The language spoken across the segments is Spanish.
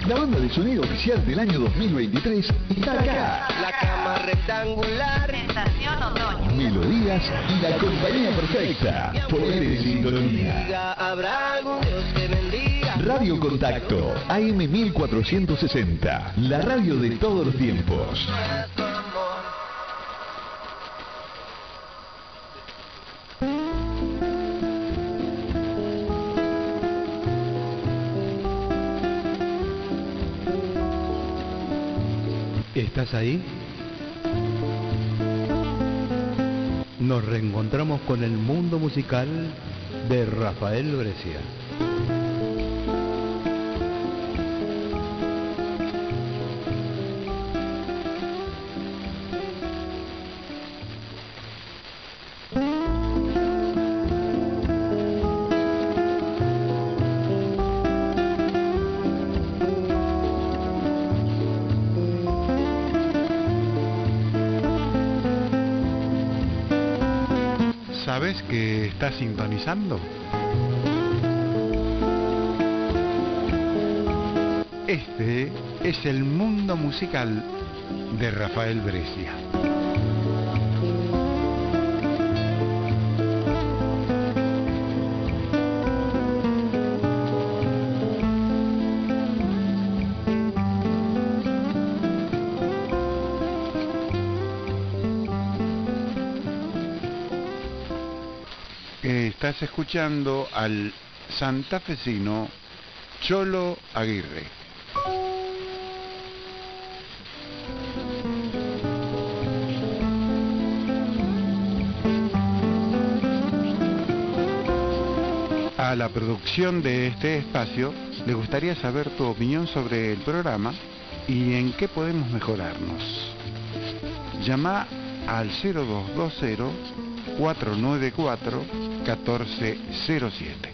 La banda de sonido oficial del año 2023 está acá. La cama rectangular. Estación otoño. Melodías y la compañía perfecta. Ponete en sintonía. Habrá algún Dios que bendiga. Radio Contacto, AM 1460. La radio de todos los tiempos. ¿Estás ahí? Nos reencontramos con el mundo musical de Rafael Brescia. ¿Sabes que estás sintonizando? Este es el mundo musical de Rafael Brescia. Estás escuchando al santafesino Cholo Aguirre. A la producción de este espacio le gustaría saber tu opinión sobre el programa y en qué podemos mejorarnos. Llama al 0220-494-1407.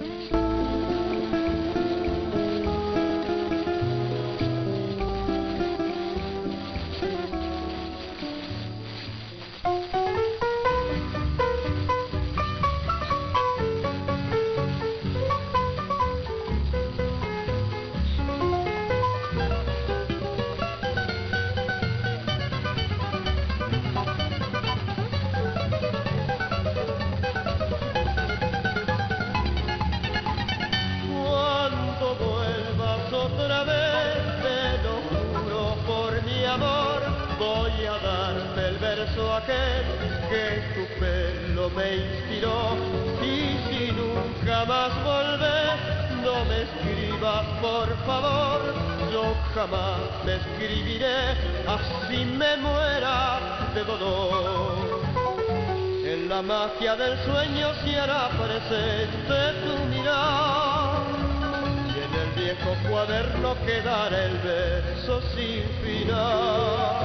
Del sueño se hará presente tu mirar y en el viejo cuaderno quedará el verso sin final.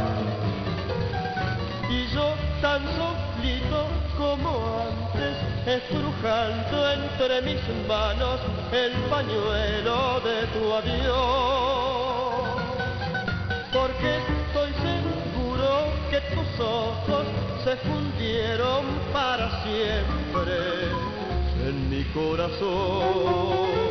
Y yo tan solito como antes, estrujando entre mis manos el pañuelo de tu adiós, porque estoy seguro que tus ojos se fundieron para siempre en mi corazón.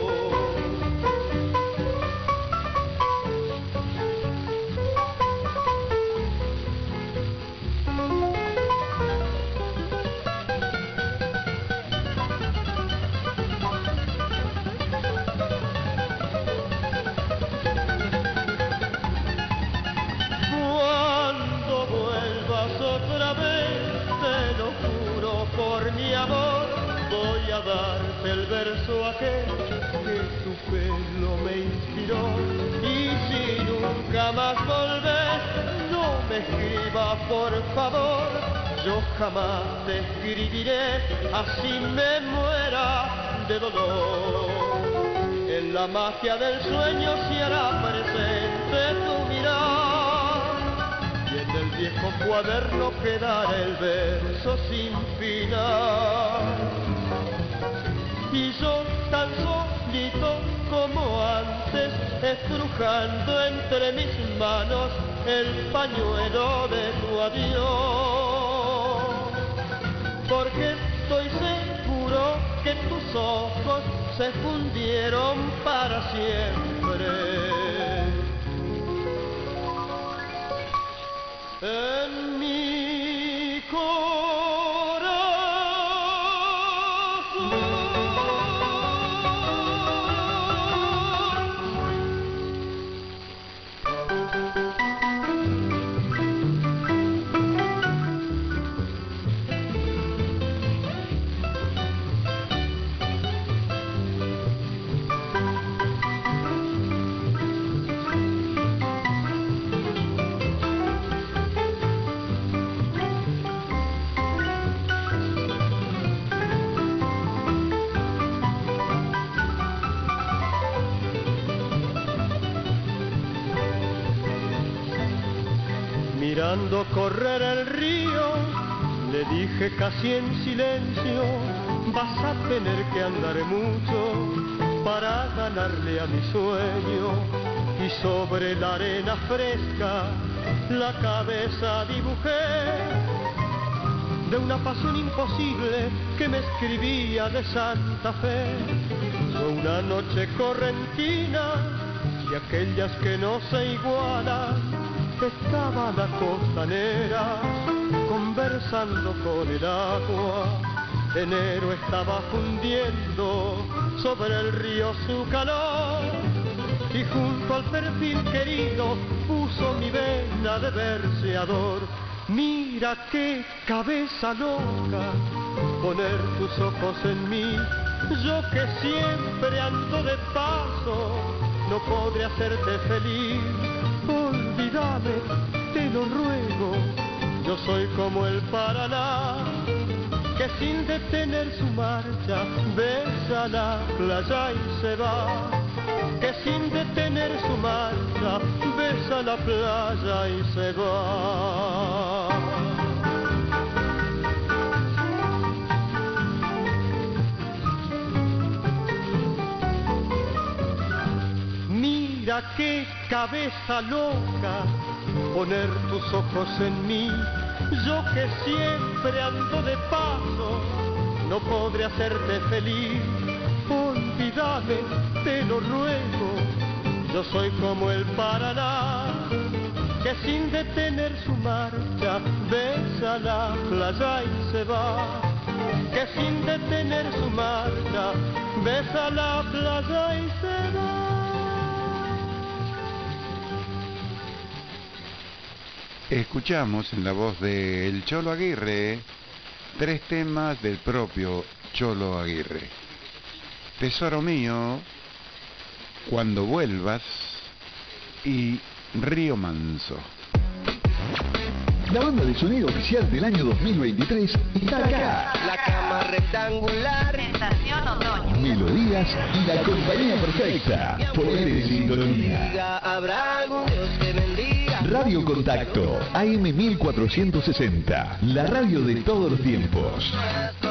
Darte el verso aquel que tu pelo me inspiró, y si nunca más volvés, no me escribas por favor, yo jamás te escribiré, así me muera de dolor. En la magia del sueño se hará presente tu mirar, y en el viejo cuaderno quedará el verso sin final. Y yo tan solito como antes, estrujando entre mis manos el pañuelo de tu adiós, porque estoy seguro que tus ojos se fundieron para siempre mirando correr el río, le dije casi en silencio, vas a tener que andar mucho para ganarle a mi sueño. Y sobre la arena fresca la cabeza dibujé de una pasión imposible que me escribía de Santa Fe. Fue una noche correntina y aquellas que no se igualan. Estaba la costanera conversando con el agua. Enero estaba fundiendo sobre el río su calor y junto al perfil querido puso mi vena de verseador. Mira qué cabeza loca, poner tus ojos en mí. Yo que siempre ando de paso, no podré hacerte feliz. Olvídame, te lo ruego, yo soy como el Paraná, que sin detener su marcha besa la playa y se va. Que sin detener su marcha besa la playa y se va. Mira qué cabeza loca, poner tus ojos en mí. Yo que siempre ando de paso, no podré hacerte feliz. Olvídame, te lo ruego, yo soy como el Paraná, que sin detener su marcha besa la playa y se va. Que sin detener su marcha besa la playa y se va. Escuchamos en la voz de El Cholo Aguirre 3 temas del propio Cholo Aguirre: Tesoro mío, Cuando vuelvas y Río Manso. La banda de sonido oficial del año 2023 está acá. La cama rectangular, Estación Otoño. Melodías y la compañía perfecta. Poner en sintonía. habrá algún Dios que bendiga. Radio Contacto, AM 1460, la radio de todos los tiempos.